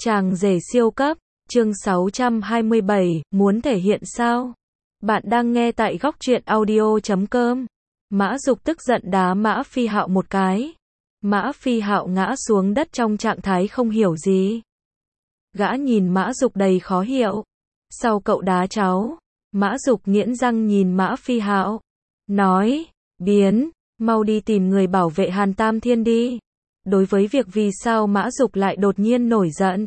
Chàng rể siêu cấp, chương 627, muốn thể hiện sao? Bạn đang nghe tại góc truyện audio.com. Mã Dục tức giận đá Mã Phi Hạo một cái. Mã Phi Hạo ngã xuống đất trong trạng thái không hiểu gì. Gã nhìn Mã Dục đầy khó hiểu. Sao cậu đá cháu? Mã Dục nghiến răng nhìn Mã Phi Hạo. Nói, biến, mau đi tìm người bảo vệ Hàn Tam Thiên đi. Đối với việc vì sao Mã Dục lại đột nhiên nổi giận,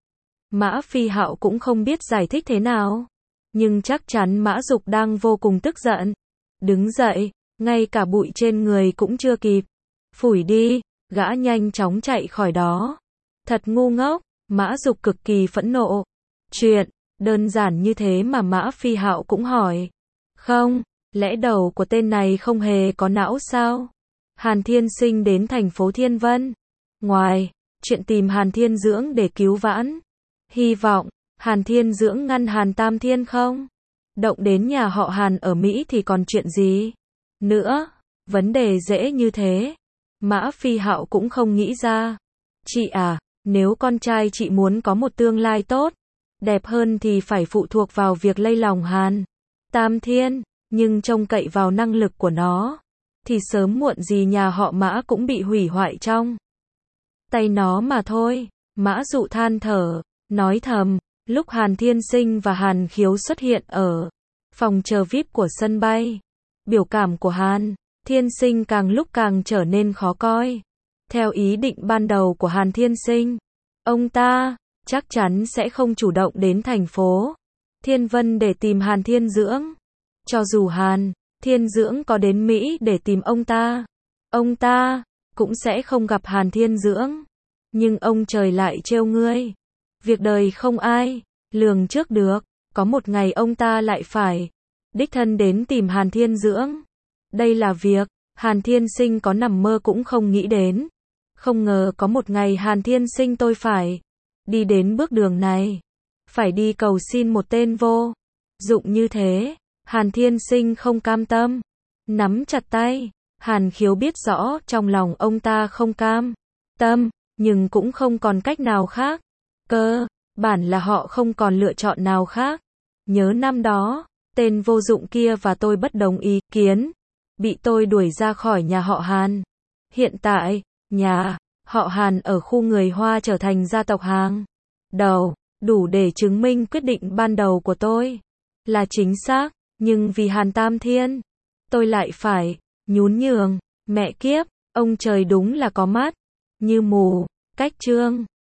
Mã Phi Hạo cũng không biết giải thích thế nào. Nhưng chắc chắn Mã Dục đang vô cùng tức giận. Đứng dậy, ngay cả bụi trên người cũng chưa kịp phủi đi, gã nhanh chóng chạy khỏi đó. Thật ngu ngốc, Mã Dục cực kỳ phẫn nộ. Chuyện đơn giản như thế mà Mã Phi Hạo cũng hỏi. Không, lẽ đầu của tên này không hề có não sao? Hàn Thiên Sinh đến thành phố Thiên Vân. Ngoài chuyện tìm Hàn Thiên Dưỡng để cứu vãn, hy vọng Hàn Thiên Dưỡng ngăn Hàn Tam Thiên không động đến nhà họ Hàn ở Mỹ thì còn chuyện gì nữa. Vấn đề dễ như thế, Mã Phi Hạo cũng không nghĩ ra. Chị à, nếu con trai chị muốn có một tương lai tốt, đẹp hơn thì phải phụ thuộc vào việc lay lòng Hàn Tam Thiên, nhưng trông cậy vào năng lực của nó, thì sớm muộn gì nhà họ Mã cũng bị hủy hoại trong tay nó mà thôi. Mã Dụ than thở, nói thầm, lúc Hàn Thiên Sinh và Hàn Khiếu xuất hiện ở phòng chờ VIP của sân bay, biểu cảm của Hàn Thiên Sinh càng lúc càng trở nên khó coi. Theo ý định ban đầu của Hàn Thiên Sinh, ông ta chắc chắn sẽ không chủ động đến thành phố Thiên Vân để tìm Hàn Thiên Dưỡng. Cho dù Hàn Thiên Dưỡng có đến Mỹ để tìm ông ta cũng sẽ không gặp Hàn Thiên Dưỡng. Nhưng ông trời lại trêu ngươi. Việc đời không ai lường trước được, có một ngày ông ta lại phải đích thân đến tìm Hàn Thiên Dưỡng. Đây là việc Hàn Thiên Sinh có nằm mơ cũng không nghĩ đến. Không ngờ có một ngày Hàn Thiên Sinh tôi phải đi đến bước đường này, phải đi cầu xin một tên vô dụng như thế. Hàn Thiên Sinh không cam tâm, nắm chặt tay. Hàn Khiếu biết rõ trong lòng ông ta không cam tâm, nhưng cũng không còn cách nào khác. Cơ bản là họ không còn lựa chọn nào khác. Nhớ năm đó, tên vô dụng kia và tôi bất đồng ý kiến, bị tôi đuổi ra khỏi nhà họ Hàn. Hiện tại, nhà họ Hàn ở khu người Hoa trở thành gia tộc hàng đầu, đủ để chứng minh quyết định ban đầu của tôi là chính xác. Nhưng vì Hàn Tam Thiên, tôi lại phải nhún nhường. Mẹ kiếp, ông trời đúng là có mắt như mù. Cách chương